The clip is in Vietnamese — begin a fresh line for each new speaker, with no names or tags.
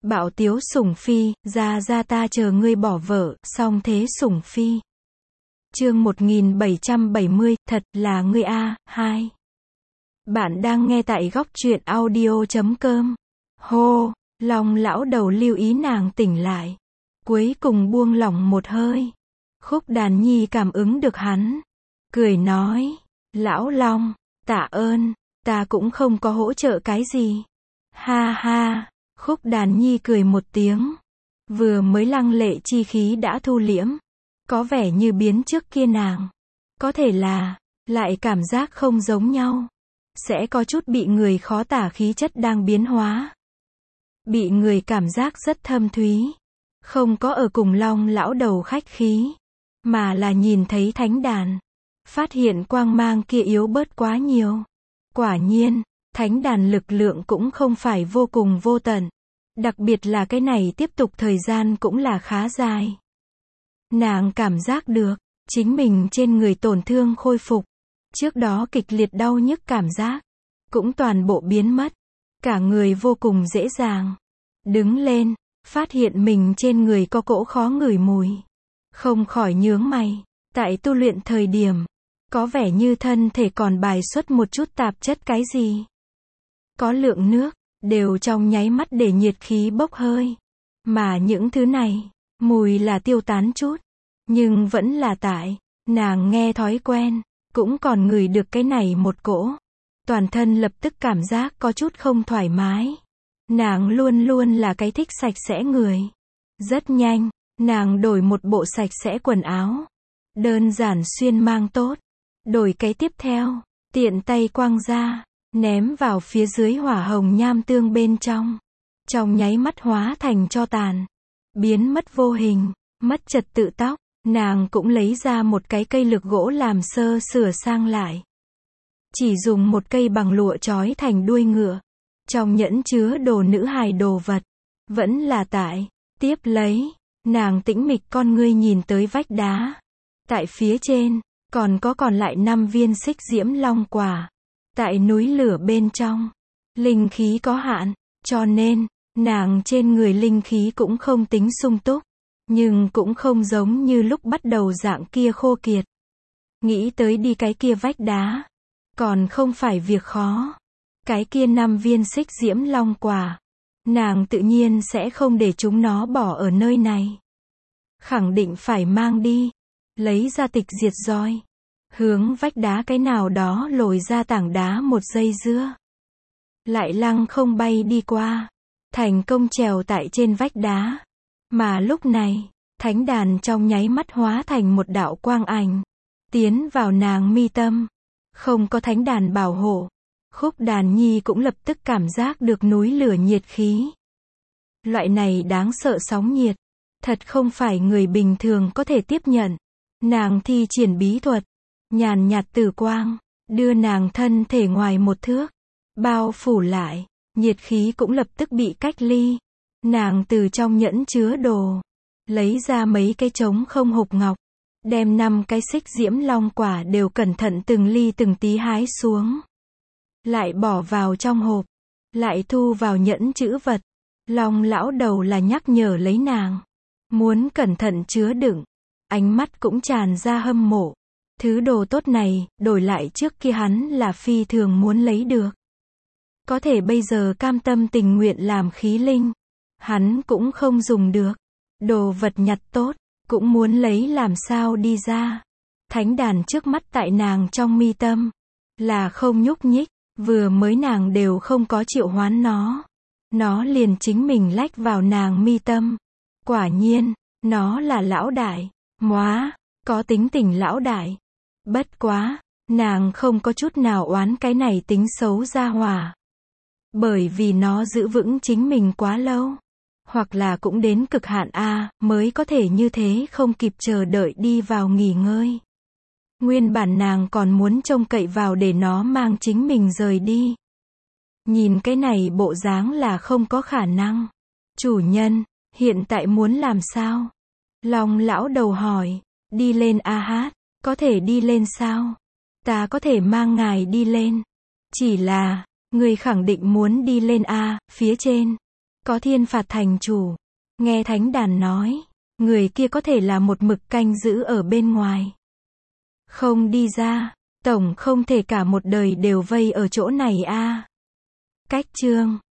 Bạo tiếu sủng phi, ra ta chờ ngươi bỏ vợ, song thế sủng phi. Chương 1770, thật là ngươi a, 2. Bạn đang nghe tại góc truyện audio.com. Hô, Long lão đầu lưu ý nàng tỉnh lại. Cuối cùng buông lỏng một hơi. Khúc Đàn Nhi cảm ứng được hắn. Cười nói, lão Long, tạ ơn, ta cũng không có hỗ trợ cái gì. Ha ha, Khúc Đàn Nhi cười một tiếng. Vừa mới lăng lệ chi khí đã thu liễm. Có vẻ như biến trước kia nàng. Có thể là, lại cảm giác không giống nhau. Sẽ có chút bị người khó tả khí chất đang biến hóa. Bị người cảm giác rất thâm thúy. Không có ở cùng Long lão đầu khách khí. Mà là nhìn thấy thánh đàn. Phát hiện quang mang kia yếu bớt quá nhiều. Quả nhiên, thánh đàn lực lượng cũng không phải vô cùng vô tận. Đặc biệt là cái này tiếp tục thời gian cũng là khá dài. Nàng cảm giác được, chính mình trên người tổn thương khôi phục. Trước đó kịch liệt đau nhức cảm giác, cũng toàn bộ biến mất. Cả người vô cùng dễ dàng. Đứng lên, phát hiện mình trên người có cỗ khó ngửi mùi. Không khỏi nhướng mày. Tại tu luyện thời điểm, có vẻ như thân thể còn bài xuất một chút tạp chất cái gì. Có lượng nước, đều trong nháy mắt để nhiệt khí bốc hơi. Mà những thứ này, mùi là tiêu tán chút. Nhưng vẫn là tại, nàng nghe thói quen, cũng còn ngửi được cái này một cỗ. Toàn thân lập tức cảm giác có chút không thoải mái. Nàng luôn luôn là cái thích sạch sẽ người. Rất nhanh, nàng đổi một bộ sạch sẽ quần áo. Đơn giản xuyên mang tốt. Đổi cái tiếp theo, tiện tay quăng ra, ném vào phía dưới hỏa hồng nham tương bên trong. Trong nháy mắt hóa thành tro tàn. Biến mất vô hình, mất trật tự tóc. Nàng cũng lấy ra một cái cây lược gỗ làm sửa sang lại. Chỉ dùng một cây bằng lụa trói thành đuôi ngựa. Trong nhẫn chứa đồ nữ hài đồ vật. Vẫn là tại. Tiếp lấy, nàng tĩnh mịch con ngươi nhìn tới vách đá. Tại phía trên, còn lại 5 viên xích diễm long quả. Tại núi lửa bên trong, linh khí có hạn, cho nên, nàng trên người linh khí cũng không tính sung túc. Nhưng cũng không giống như lúc bắt đầu dạng kia khô kiệt. Nghĩ tới đi cái kia vách đá. Còn không phải việc khó. Cái kia 5 viên xích diễm long quả. Nàng tự nhiên sẽ không để chúng nó bỏ ở nơi này. Khẳng định phải mang đi. Lấy ra tịch diệt roi. Hướng vách đá cái nào đó lồi ra tảng đá một dây dưa. Lại lăng không bay đi qua. Thành công trèo tại trên vách đá. Mà lúc này, thánh đàn trong nháy mắt hóa thành một đạo quang ảnh. Tiến vào nàng mi tâm. Không có thánh đàn bảo hộ. Khúc Đàn Nhi cũng lập tức cảm giác được núi lửa nhiệt khí. Loại này đáng sợ sóng nhiệt. Thật không phải người bình thường có thể tiếp nhận. Nàng thi triển bí thuật. Nhàn nhạt tử quang. Đưa nàng thân thể ngoài một thước. Bao phủ lại. Nhiệt khí cũng lập tức bị cách ly. Nàng từ trong nhẫn chứa đồ. Lấy ra mấy cái trống không hộp ngọc. Đem 5 cái xích diễm long quả đều cẩn thận từng ly từng tí hái xuống. Lại bỏ vào trong hộp. Lại thu vào nhẫn trữ vật. Long lão đầu là nhắc nhở lấy nàng. Muốn cẩn thận chứa đựng. Ánh mắt cũng tràn ra hâm mộ. Thứ đồ tốt này, đổi lại trước kia hắn là phi thường muốn lấy được. Có thể bây giờ cam tâm tình nguyện làm khí linh. Hắn cũng không dùng được. Đồ vật nhặt tốt, cũng muốn lấy làm sao đi ra. Thánh đàn trước mắt tại nàng trong mi tâm. Là không nhúc nhích, vừa mới nàng đều không có triệu hoán nó. Nó liền chính mình lách vào nàng mi tâm. Quả nhiên, nó là lão đại. Móa, có tính tình lão đại. Bất quá, nàng không có chút nào oán cái này tính xấu ra hỏa. Bởi vì nó giữ vững chính mình quá lâu. Hoặc là cũng đến cực hạn mới có thể như thế không kịp chờ đợi đi vào nghỉ ngơi. Nguyên bản nàng còn muốn trông cậy vào để nó mang chính mình rời đi. Nhìn cái này bộ dáng là không có khả năng. Chủ nhân, hiện tại muốn làm sao? Long lão đầu hỏi, đi lên hát, có thể đi lên sao? Ta có thể mang ngài đi lên. Chỉ là, người khẳng định muốn đi lên phía trên. có thiên phạt thành chủ. Nghe thánh đàn nói, người kia có thể là một mực canh giữ ở bên ngoài. Không đi ra, tổng không thể cả một đời đều vây ở chỗ này a. Cách chương